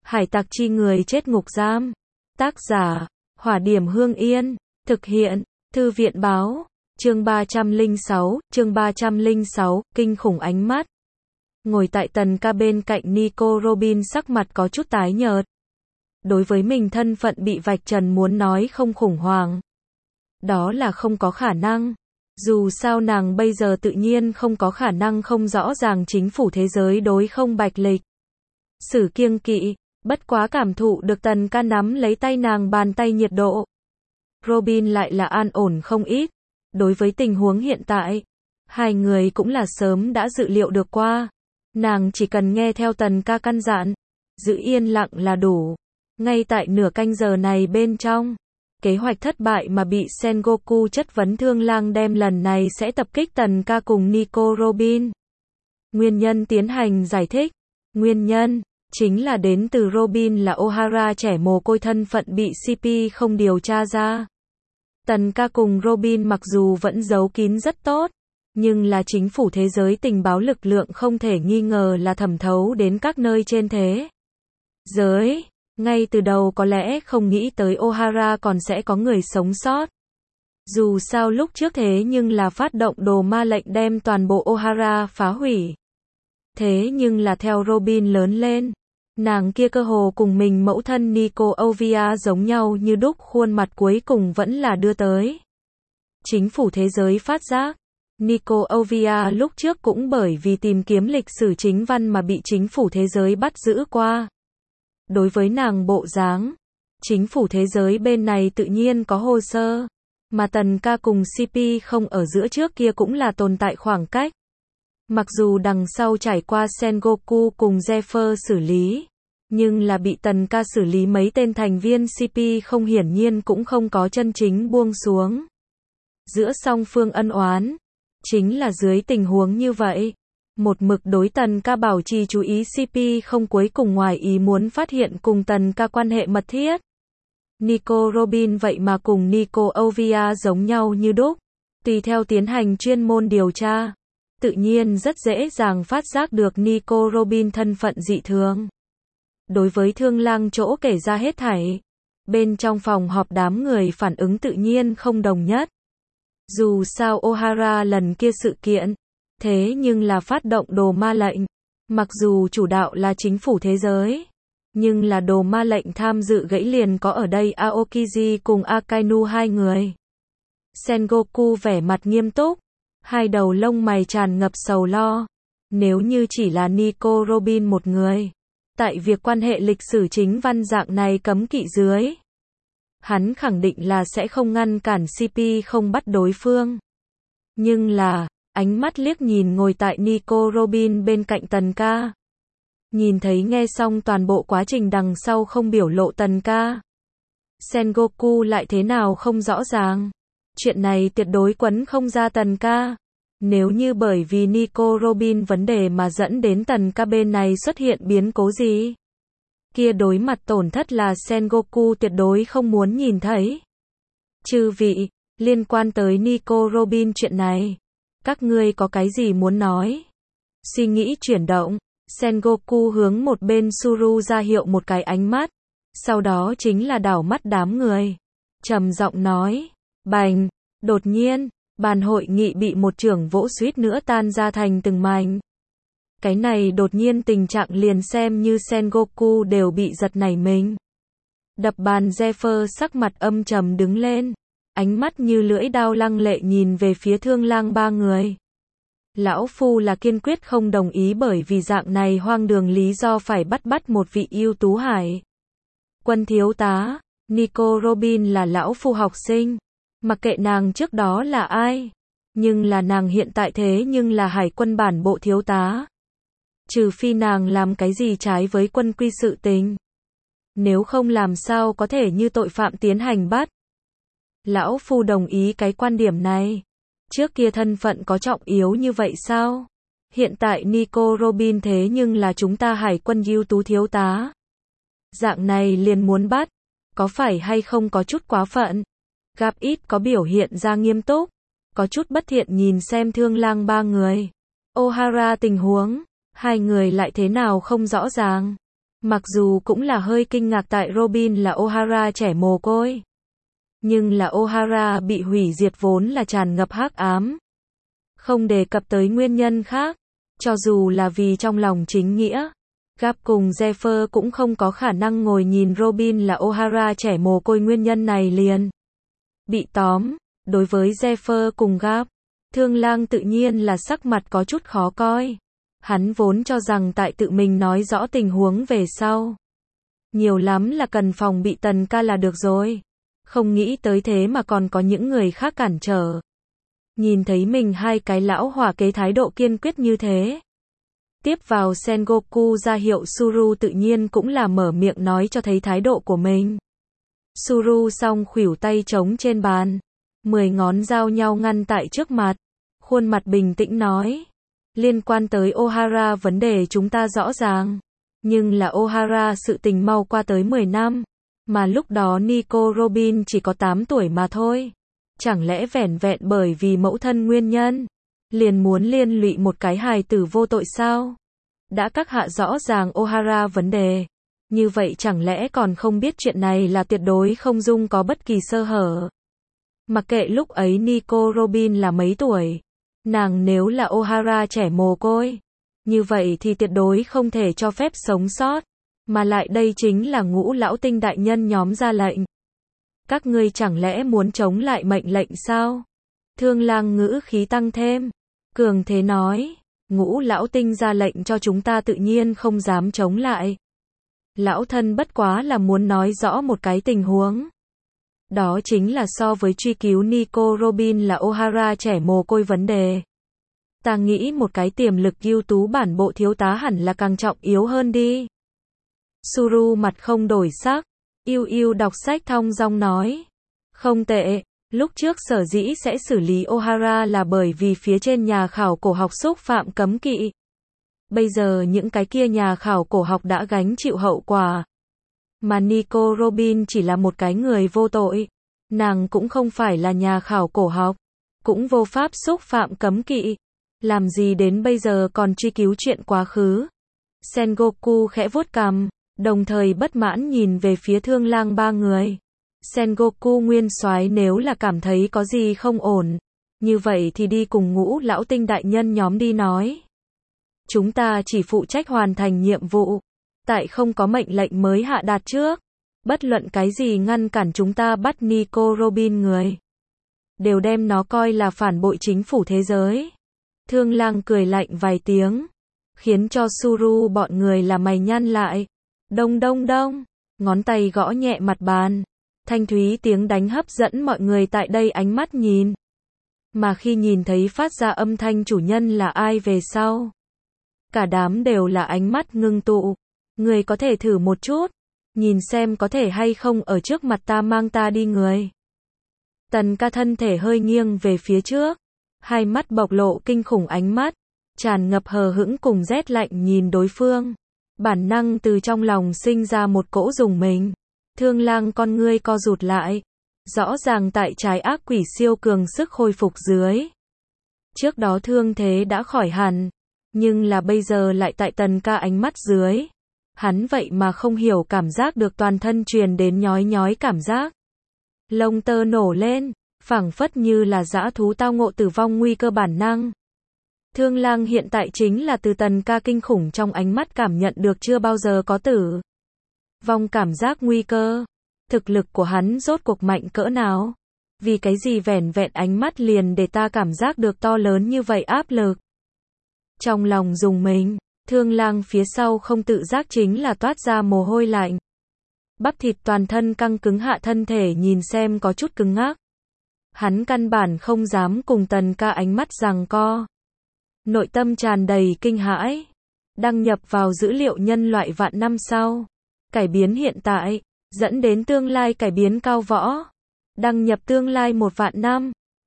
Hải tặc chi người chết ngục giam. Tác giả, Hỏa Điểm Hương Yên. Thực hiện, Thư viện báo. Chương 306, kinh khủng ánh mắt. Ngồi tại tần ca bên cạnh Nico Robin sắc mặt có chút tái nhợt. Đối với mình thân phận bị vạch trần muốn nói không khủng hoảng. Đó là không có khả năng. Dù sao nàng bây giờ tự nhiên không có khả năng không rõ ràng chính phủ thế giới đối không bạch lịch. Sử kiêng kỵ, bất quá cảm thụ được tần ca nắm lấy tay nàng bàn tay nhiệt độ. Robin lại là an ổn không ít. Đối với tình huống hiện tại, hai người cũng là sớm đã dự liệu được qua. Nàng chỉ cần nghe theo tần ca căn dặn, giữ yên lặng là đủ. Ngay tại nửa canh giờ này bên trong, kế hoạch thất bại mà bị Sengoku chất vấn Thương Lang đem lần này sẽ tập kích tần ca cùng Nico Robin. Nguyên nhân tiến hành giải thích. Nguyên nhân chính là đến từ Robin là Ohara trẻ mồ côi thân phận bị CP không điều tra ra. Tần ca cùng Robin mặc dù vẫn giấu kín rất tốt, nhưng là chính phủ thế giới tình báo lực lượng không thể nghi ngờ là thẩm thấu đến các nơi trên thế giới. Ngay từ đầu có lẽ không nghĩ tới Ohara còn sẽ có người sống sót. Dù sao lúc trước thế nhưng là phát động đồ ma lệnh đem toàn bộ Ohara phá hủy. Thế nhưng là theo Robin lớn lên, nàng kia cơ hồ cùng mình mẫu thân Nico Ovia giống nhau như đúc, khuôn mặt cuối cùng vẫn là đưa tới chính phủ thế giới phát giác. Nico Ovia lúc trước cũng bởi vì tìm kiếm lịch sử chính văn mà bị chính phủ thế giới bắt giữ qua. Đối với nàng bộ dáng, chính phủ thế giới bên này tự nhiên có hồ sơ, mà tần ca cùng CP không ở giữa trước kia cũng là tồn tại khoảng cách. Mặc dù đằng sau trải qua Sengoku cùng Zephyr xử lý, nhưng là bị tần ca xử lý mấy tên thành viên CP không, hiển nhiên cũng không có chân chính buông xuống. Giữa song phương ân oán, chính là dưới tình huống như vậy, một mực đối tần ca bảo trì chú ý CP không cuối cùng ngoài ý muốn phát hiện cùng tần ca quan hệ mật thiết. Nico Robin vậy mà cùng Nico Ovia giống nhau như đúc, tùy theo tiến hành chuyên môn điều tra, tự nhiên rất dễ dàng phát giác được Nico Robin thân phận dị thường. Đối với Thương Lang chỗ kể ra hết thảy, bên trong phòng họp đám người phản ứng tự nhiên không đồng nhất. Dù sao Ohara lần kia sự kiện, thế nhưng là phát động đồ ma lệnh, mặc dù chủ đạo là chính phủ thế giới, nhưng là đồ ma lệnh tham dự gãy liền có ở đây Aokiji cùng Akainu hai người. Sengoku vẻ mặt nghiêm túc, hai đầu lông mày tràn ngập sầu lo. Nếu như chỉ là Nico Robin một người, tại việc quan hệ lịch sử chính văn dạng này cấm kỵ dưới, hắn khẳng định là sẽ không ngăn cản CP không bắt đối phương. Nhưng là, ánh mắt liếc nhìn ngồi tại Nico Robin bên cạnh tần ca. Nhìn thấy nghe xong toàn bộ quá trình đằng sau không biểu lộ tần ca. Sengoku lại thế nào không rõ ràng. Chuyện này tuyệt đối quấn không ra tần ca. Nếu như bởi vì Nico Robin vấn đề mà dẫn đến tần ca bên này xuất hiện biến cố gì, kia đối mặt tổn thất là Sengoku tuyệt đối không muốn nhìn thấy. Chư vị, liên quan tới Nico Robin chuyện này, các ngươi có cái gì muốn nói? Suy nghĩ chuyển động, Sengoku hướng một bên Suru ra hiệu một cái ánh mắt, sau đó chính là đảo mắt đám người. Trầm giọng nói, bành, đột nhiên, bàn hội nghị bị một chưởng vỗ suýt nữa tan ra thành từng mảnh. Cái này đột nhiên tình trạng liền xem như Sengoku đều bị giật nảy mình. Đập bàn Zephyr sắc mặt âm trầm đứng lên, ánh mắt như lưỡi dao lăng lệ nhìn về phía Thương Lang ba người. Lão phu là kiên quyết không đồng ý bởi vì dạng này hoang đường lý do phải bắt một vị ưu tú hải quân thiếu tá. Nico Robin là lão phu học sinh, mặc kệ nàng trước đó là ai, nhưng là nàng hiện tại thế nhưng là hải quân bản bộ thiếu tá. Trừ phi nàng làm cái gì trái với quân quy sự tình, nếu không làm sao có thể như tội phạm tiến hành bắt. Lão phu đồng ý cái quan điểm này. Trước kia thân phận có trọng yếu như vậy sao? Hiện tại Nico Robin thế nhưng là chúng ta hải quân ưu tú thiếu tá. Dạng này liền muốn bắt, có phải hay không có chút quá phận? Gặp ít có biểu hiện ra nghiêm túc, có chút bất thiện nhìn xem Thương Lang ba người. Ohara tình huống, hai người lại thế nào không rõ ràng. Mặc dù cũng là hơi kinh ngạc tại Robin là O'Hara trẻ mồ côi. Nhưng là O'Hara bị hủy diệt vốn là tràn ngập hắc ám. Không đề cập tới nguyên nhân khác. Cho dù là vì trong lòng chính nghĩa, Gap cùng Zephyr cũng không có khả năng ngồi nhìn Robin là O'Hara trẻ mồ côi nguyên nhân này liền bị tóm. Đối với Zephyr cùng Gap, Thương Lang tự nhiên là sắc mặt có chút khó coi. Hắn vốn cho rằng tại tự mình nói rõ tình huống về sau, nhiều lắm là cần phòng bị Tần ca là được rồi. Không nghĩ tới thế mà còn có những người khác cản trở. Nhìn thấy mình hai cái lão hỏa kế thái độ kiên quyết như thế. Tiếp vào Sengoku ra hiệu Suru tự nhiên cũng là mở miệng nói cho thấy thái độ của mình. Suru song khuỷu tay trống trên bàn. 10 ngón giao nhau ngăn tại trước mặt. Khuôn mặt bình tĩnh nói. Liên quan tới O'Hara vấn đề chúng ta rõ ràng. Nhưng là O'Hara sự tình mau qua tới 10 năm. Mà lúc đó Nico Robin chỉ có 8 tuổi mà thôi. Chẳng lẽ vẻn vẹn bởi vì mẫu thân nguyên nhân, liền muốn liên lụy một cái hài tử vô tội sao? Đã các hạ rõ ràng O'Hara vấn đề. Như vậy chẳng lẽ còn không biết chuyện này là tuyệt đối không dung có bất kỳ sơ hở. Mặc kệ lúc ấy Nico Robin là mấy tuổi. Nàng nếu là O'Hara trẻ mồ côi. Như vậy thì tuyệt đối không thể cho phép sống sót. Mà lại đây chính là Ngũ Lão Tinh đại nhân nhóm ra lệnh. Các ngươi chẳng lẽ muốn chống lại mệnh lệnh sao? Thương Lang ngữ khí tăng thêm. Cường thế nói. Ngũ Lão Tinh ra lệnh cho chúng ta tự nhiên không dám chống lại. Lão thân bất quá là muốn nói rõ một cái tình huống. Đó chính là so với truy cứu Nico Robin là O'Hara trẻ mồ côi vấn đề. Ta nghĩ một cái tiềm lực ưu tú bản bộ thiếu tá hẳn là càng trọng yếu hơn đi. Suru mặt không đổi sắc. Yêu đọc sách thong dong nói. Không tệ. Lúc trước sở dĩ sẽ xử lý O'Hara là bởi vì phía trên nhà khảo cổ học xúc phạm cấm kỵ. Bây giờ những cái kia nhà khảo cổ học đã gánh chịu hậu quả. Mà Nico Robin chỉ là một cái người vô tội. Nàng cũng không phải là nhà khảo cổ học. Cũng vô pháp xúc phạm cấm kỵ. Làm gì đến bây giờ còn truy cứu chuyện quá khứ. Sengoku khẽ vuốt cằm, đồng thời bất mãn nhìn về phía Thương Lang ba người. Sengoku nguyên soái nếu là cảm thấy có gì không ổn, như vậy thì đi cùng Ngũ Lão Tinh đại nhân nhóm đi nói. Chúng ta chỉ phụ trách hoàn thành nhiệm vụ, tại không có mệnh lệnh mới hạ đạt trước. Bất luận cái gì ngăn cản chúng ta bắt Nico Robin người, đều đem nó coi là phản bội chính phủ thế giới. Thương Lang cười lạnh vài tiếng, khiến cho Suru bọn người là mày nhăn lại. Đông đông đông, ngón tay gõ nhẹ mặt bàn. Thanh thúy tiếng đánh hấp dẫn mọi người tại đây ánh mắt nhìn. Mà khi nhìn thấy phát ra âm thanh chủ nhân là ai về sau, cả đám đều là ánh mắt ngưng tụ. Người có thể thử một chút, nhìn xem có thể hay không ở trước mặt ta mang ta đi người. Tần ca thân thể hơi nghiêng về phía trước, hai mắt bộc lộ kinh khủng ánh mắt, tràn ngập hờ hững cùng rét lạnh nhìn đối phương. Bản năng từ trong lòng sinh ra một cỗ rùng mình. Thương Lang con ngươi co rụt lại. Rõ ràng tại trái ác quỷ siêu cường sức hồi phục dưới. Trước đó thương thế đã khỏi hẳn. Nhưng là bây giờ lại tại Tần ca ánh mắt dưới. Hắn vậy mà không hiểu cảm giác được toàn thân truyền đến nhói nhói cảm giác. Lông tơ nổ lên, phảng phất như là dã thú tao ngộ tử vong nguy cơ bản năng. Thương Lang hiện tại chính là từ Tần ca kinh khủng trong ánh mắt cảm nhận được chưa bao giờ có tử vong cảm giác nguy cơ. Thực lực của hắn rốt cuộc mạnh cỡ nào? Vì cái gì vẻn vẹn ánh mắt liền để ta cảm giác được to lớn như vậy áp lực? Trong lòng rùng mình, Thương Lang phía sau không tự giác chính là toát ra mồ hôi lạnh. Bắp thịt toàn thân căng cứng hạ thân thể nhìn xem có chút cứng ngắc. Hắn căn bản không dám cùng Tần ca ánh mắt giằng co. Nội tâm tràn đầy kinh hãi. Đăng nhập vào dữ liệu nhân loại vạn năm sau. Cải biến hiện tại, dẫn đến tương lai cải biến cao võ. Đăng nhập tương lai 1 vạn năm.